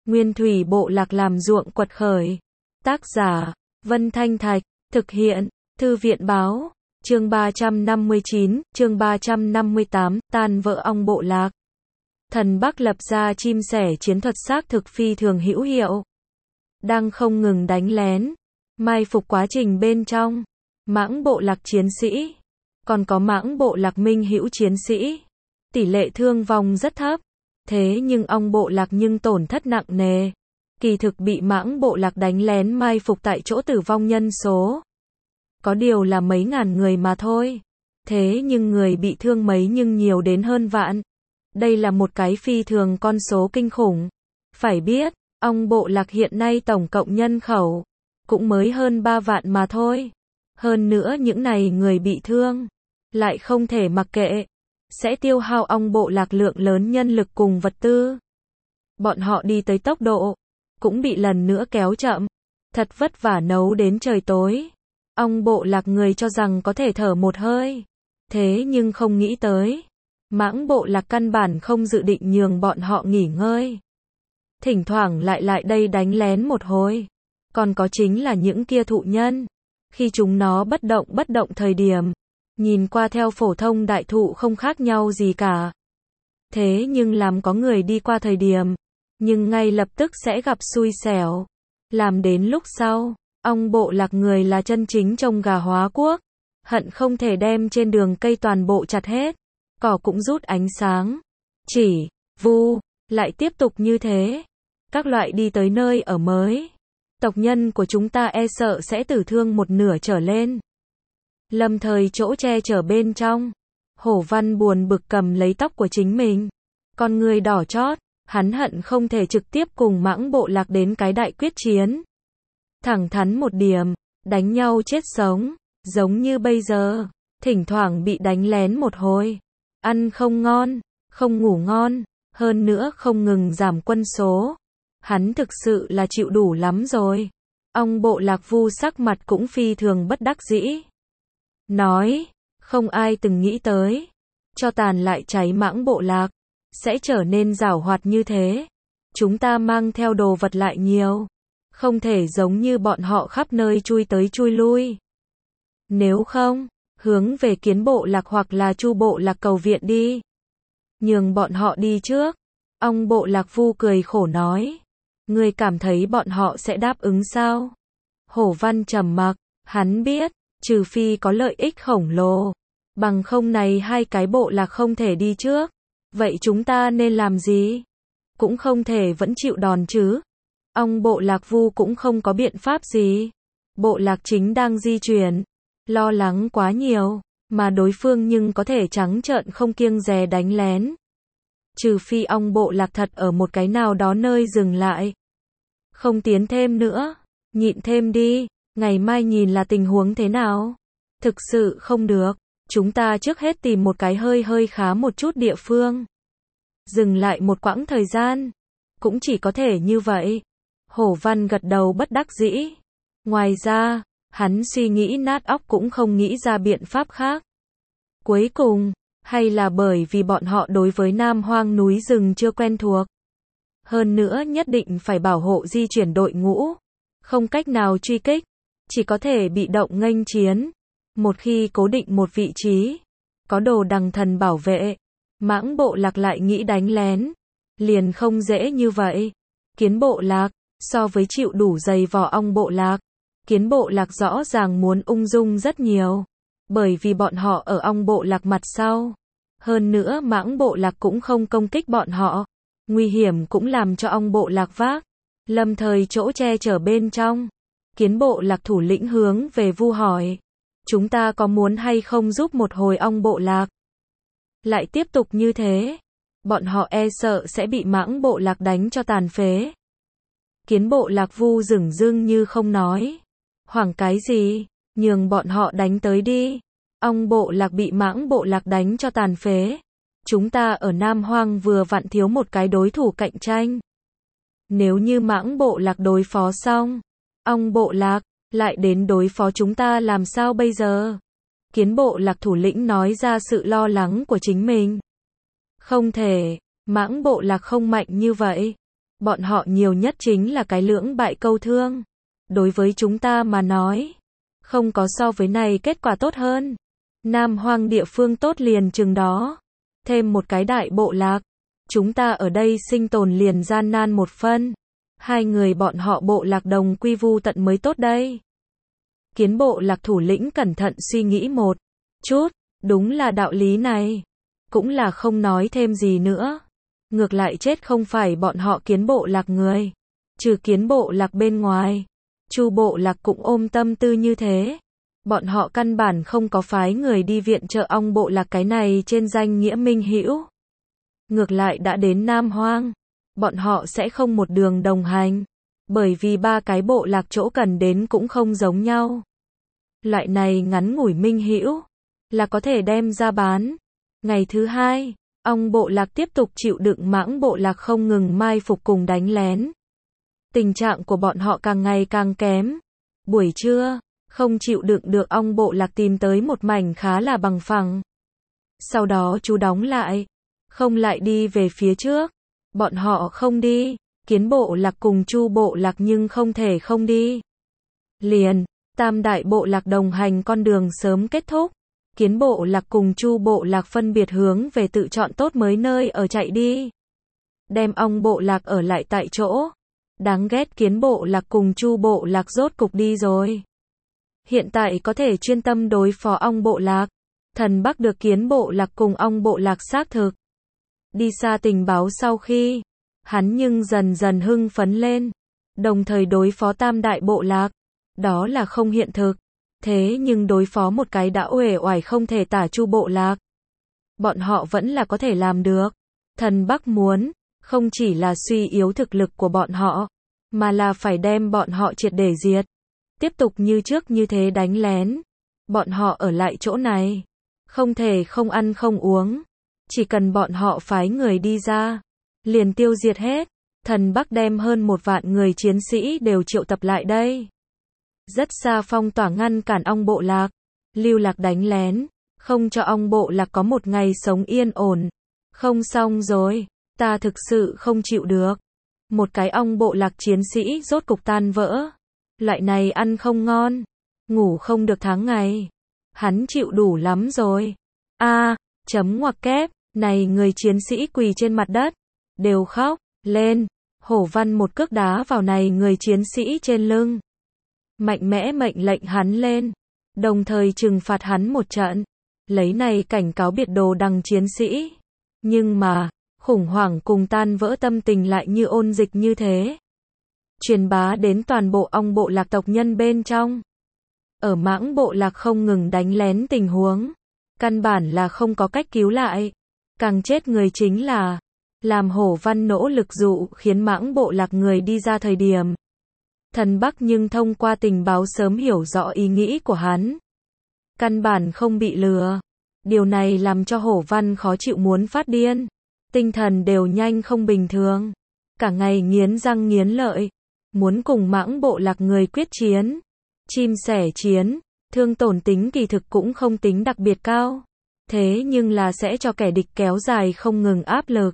Nguyên thủy bộ lạc làm ruộng quật khởi. Tác giả, Vân Thanh Thạch, thực hiện, Thư viện báo, chương 359, chương 358, tan vỡ ong bộ lạc. Thần Bắc lập ra chim sẻ chiến thuật xác thực phi thường hữu hiệu. Đang không ngừng đánh lén, mai phục quá trình bên trong. Mãng bộ lạc chiến sĩ, còn có mãng bộ lạc minh hữu chiến sĩ. Tỷ lệ thương vong rất thấp. Thế nhưng ong bộ lạc nhưng tổn thất nặng nề. Kỳ thực bị mãng bộ lạc đánh lén mai phục tại chỗ tử vong nhân số. Có điều là mấy ngàn người mà thôi. Thế nhưng người bị thương mấy nhưng nhiều đến hơn vạn. Đây là một cái phi thường con số kinh khủng. Phải biết, ong bộ lạc hiện nay tổng cộng nhân khẩu cũng mới hơn 3 vạn mà thôi. Hơn nữa những này người bị thương lại không thể mặc kệ, sẽ tiêu hao ong bộ lạc lượng lớn nhân lực cùng vật tư. Bọn họ đi tới tốc độ cũng bị lần nữa kéo chậm. Thật vất vả nấu đến trời tối. Ong bộ lạc người cho rằng có thể thở một hơi. Thế nhưng không nghĩ tới. Mãng bộ lạc căn bản không dự định nhường bọn họ nghỉ ngơi. Thỉnh thoảng lại đây đánh lén một hồi. Còn có chính là những kia thụ nhân. Khi chúng nó bất động thời điểm. Nhìn qua theo phổ thông đại thụ không khác nhau gì cả. Thế nhưng làm có người đi qua thời điểm. Nhưng ngay lập tức sẽ gặp xui xẻo. Làm đến lúc sau, ong bộ lạc người là chân chính trông gà hóa quốc. Hận không thể đem trên đường cây toàn bộ chặt hết. Cỏ cũng rút ánh sáng. Chỉ, vu, lại tiếp tục như thế. Các loại đi tới nơi ở mới. Tộc nhân của chúng ta e sợ sẽ tử thương một nửa trở lên. Lâm thời chỗ che chở bên trong. Hổ Văn buồn bực cầm lấy tóc của chính mình. Con người đỏ chót. Hắn hận không thể trực tiếp cùng mãng bộ lạc đến cái đại quyết chiến. Thẳng thắn một điểm. Đánh nhau chết sống. Giống như bây giờ. Thỉnh thoảng bị đánh lén một hồi. Ăn không ngon. Không ngủ ngon. Hơn nữa không ngừng giảm quân số. Hắn thực sự là chịu đủ lắm rồi. Ong bộ lạc vu sắc mặt cũng phi thường bất đắc dĩ. Nói. Không ai từng nghĩ tới. Cho tàn lại cháy mãng bộ lạc. Sẽ trở nên giảo hoạt như thế. Chúng ta mang theo đồ vật lại nhiều. Không thể giống như bọn họ khắp nơi chui tới chui lui. Nếu không, hướng về Kiến bộ lạc hoặc là Chu bộ lạc cầu viện đi. Nhường bọn họ đi trước. Ong bộ lạc vu cười khổ nói. Ngươi cảm thấy bọn họ sẽ đáp ứng sao? Hổ Văn trầm mặc. Hắn biết, trừ phi có lợi ích khổng lồ. Bằng không này hai cái bộ lạc không thể đi trước. Vậy chúng ta nên làm gì? Cũng không thể vẫn chịu đòn chứ. Ong bộ lạc vu cũng không có biện pháp gì. Bộ lạc chính đang di chuyển. Lo lắng quá nhiều. Mà đối phương nhưng có thể trắng trợn không kiêng dè đánh lén. Trừ phi ong bộ lạc thật ở một cái nào đó nơi dừng lại. Không tiến thêm nữa. Nhịn thêm đi. Ngày mai nhìn là tình huống thế nào. Thực sự không được. Chúng ta trước hết tìm một cái hơi khá một chút địa phương. Dừng lại một quãng thời gian. Cũng chỉ có thể như vậy. Hổ Văn gật đầu bất đắc dĩ. Ngoài ra, hắn suy nghĩ nát óc cũng không nghĩ ra biện pháp khác. Cuối cùng, hay là bởi vì bọn họ đối với Nam Hoang núi rừng chưa quen thuộc. Hơn nữa nhất định phải bảo hộ di chuyển đội ngũ. Không cách nào truy kích. Chỉ có thể bị động nghênh chiến. Một khi cố định một vị trí, có đồ đằng thần bảo vệ, mãng bộ lạc lại nghĩ đánh lén, liền không dễ như vậy. Kiến bộ lạc, so với chịu đủ dày vò ong bộ lạc, Kiến bộ lạc rõ ràng muốn ung dung rất nhiều, bởi vì bọn họ ở ong bộ lạc mặt sau. Hơn nữa mãng bộ lạc cũng không công kích bọn họ, nguy hiểm cũng làm cho ong bộ lạc vác. Lâm thời chỗ che chở bên trong, Kiến bộ lạc thủ lĩnh hướng về vu hỏi. Chúng ta có muốn hay không giúp một hồi ong bộ lạc? Lại tiếp tục như thế, bọn họ e sợ sẽ bị mãng bộ lạc đánh cho tàn phế. Kiến bộ lạc vu dửng dưng như không nói. Hoảng cái gì? Nhường bọn họ đánh tới đi. Ong bộ lạc bị mãng bộ lạc đánh cho tàn phế. Chúng ta ở Nam Hoang vừa vặn thiếu một cái đối thủ cạnh tranh. Nếu như mãng bộ lạc đối phó xong, ong bộ lạc lại đến đối phó chúng ta làm sao bây giờ? Kiến bộ lạc thủ lĩnh nói ra sự lo lắng của chính mình. Không thể, mãng bộ lạc không mạnh như vậy. Bọn họ nhiều nhất chính là cái lưỡng bại câu thương. Đối với chúng ta mà nói, không có so với này kết quả tốt hơn. Nam Hoang địa phương tốt liền chừng đó. Thêm một cái đại bộ lạc. Chúng ta ở đây sinh tồn liền gian nan một phân. Hai người bọn họ bộ lạc đồng quy vu tận mới tốt đây. Kiến bộ lạc thủ lĩnh cẩn thận suy nghĩ một chút. Đúng là đạo lý này. Cũng là không nói thêm gì nữa. Ngược lại chết không phải bọn họ kiến bộ lạc người. Trừ kiến bộ lạc bên ngoài. Chu bộ lạc cũng ôm tâm tư như thế. Bọn họ căn bản không có phái người đi viện trợ ong bộ lạc cái này trên danh nghĩa minh hữu. Ngược lại đã đến Nam Hoang. Bọn họ sẽ không một đường đồng hành. Bởi vì ba cái bộ lạc chỗ cần đến cũng không giống nhau. Loại này ngắn ngủi minh hữu là có thể đem ra bán. Ngày thứ hai, ong bộ lạc tiếp tục chịu đựng mãng bộ lạc không ngừng mai phục cùng đánh lén. Tình trạng của bọn họ càng ngày càng kém. Buổi trưa, không chịu đựng được ong bộ lạc tìm tới một mảnh khá là bằng phẳng. Sau đó chú đóng lại, không lại đi về phía trước. Bọn họ không đi, kiến bộ lạc cùng chu bộ lạc nhưng không thể không đi. Liền, tam đại bộ lạc đồng hành con đường sớm kết thúc. Kiến bộ lạc cùng chu bộ lạc phân biệt hướng về tự chọn tốt mới nơi ở chạy đi. Đem ong bộ lạc ở lại tại chỗ. Đáng ghét kiến bộ lạc cùng chu bộ lạc rốt cục đi rồi. Hiện tại có thể chuyên tâm đối phó ong bộ lạc. Thần Bắc được kiến bộ lạc cùng ong bộ lạc xác thực. Đi xa tình báo sau khi, hắn nhưng dần dần hưng phấn lên. Đồng thời đối phó tam đại bộ lạc. Đó là không hiện thực. Thế nhưng đối phó một cái đã uể oải không thể tả chu bộ lạc. Bọn họ vẫn là có thể làm được. Thần Bắc muốn, không chỉ là suy yếu thực lực của bọn họ, mà là phải đem bọn họ triệt để diệt. Tiếp tục như trước như thế đánh lén. Bọn họ ở lại chỗ này. Không thể không ăn không uống. Chỉ cần bọn họ phái người đi ra. Liền tiêu diệt hết. Thần Bắc đem hơn 1 vạn người chiến sĩ đều triệu tập lại đây. Rất xa phong tỏa ngăn cản ong bộ lạc. Lưu lạc đánh lén. Không cho ong bộ lạc có một ngày sống yên ổn. Không xong rồi. Ta thực sự không chịu được. Một cái ong bộ lạc chiến sĩ rốt cục tan vỡ. Loại này ăn không ngon. Ngủ không được tháng ngày. Hắn chịu đủ lắm rồi. Chấm ngoặc kép. Này người chiến sĩ quỳ trên mặt đất. Đều khóc. Lên. Hổ Văn một cước đá vào này người chiến sĩ trên lưng. Mạnh mẽ mệnh lệnh hắn lên. Đồng thời trừng phạt hắn một trận. Lấy này cảnh cáo biệt đồ đằng chiến sĩ. Nhưng mà, khủng hoảng cùng tan vỡ tâm tình lại như ôn dịch như thế. Truyền bá đến toàn bộ ong bộ lạc tộc nhân bên trong. Ở mãng bộ lạc không ngừng đánh lén tình huống. Căn bản là không có cách cứu lại. Càng chết người chính là làm Hổ Văn nỗ lực dụ khiến mãng bộ lạc người đi ra thời điểm. Thần Bắc nhưng thông qua tình báo sớm hiểu rõ ý nghĩ của hắn. Căn bản không bị lừa. Điều này làm cho Hổ Văn khó chịu muốn phát điên. Tinh thần đều nhanh không bình thường. Cả ngày nghiến răng nghiến lợi. Muốn cùng mãng bộ lạc người quyết chiến. Chim sẻ chiến. Thương tổn tính kỳ thực cũng không tính đặc biệt cao. Thế nhưng là sẽ cho kẻ địch kéo dài không ngừng áp lực.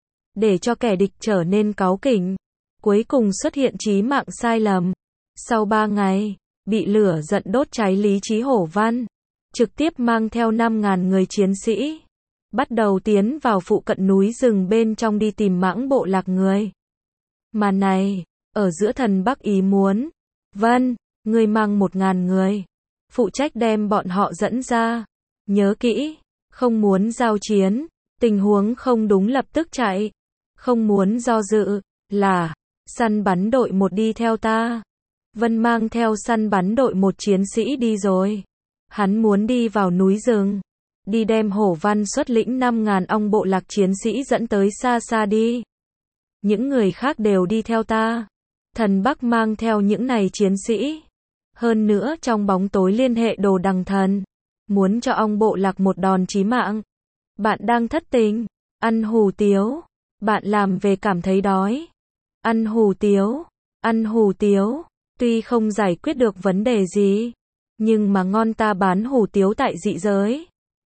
Để cho kẻ địch trở nên cáu kỉnh. Cuối cùng xuất hiện chí mạng sai lầm. Sau 3 ngày, bị lửa giận đốt cháy lý trí Hổ Văn. Trực tiếp mang theo 5.000 người chiến sĩ. Bắt đầu tiến vào phụ cận núi rừng bên trong đi tìm mãng bộ lạc người. Mà này, ở giữa Thần Bắc ý muốn. Vâng, ngươi mang 1.000 người. Phụ trách đem bọn họ dẫn ra. Nhớ kỹ, không muốn giao chiến. Tình huống không đúng lập tức chạy. Không muốn do dự, là săn bắn đội 1 đi theo ta. Vân mang theo săn bắn đội 1 chiến sĩ đi rồi. Hắn muốn đi vào núi rừng. Đi đem Hổ Văn xuất lĩnh 5.000 ong bộ lạc chiến sĩ dẫn tới xa xa đi. Những người khác đều đi theo ta. Thần Bắc mang theo những này chiến sĩ. Hơn nữa trong bóng tối liên hệ đồ đằng thần. Muốn cho ong bộ lạc một đòn chí mạng. Bạn đang thất tình. Ăn hủ tiếu. Bạn làm về cảm thấy đói. Ăn hủ tiếu. Ăn hủ tiếu. Tuy không giải quyết được vấn đề gì. Nhưng mà ngon ta bán hủ tiếu tại dị giới.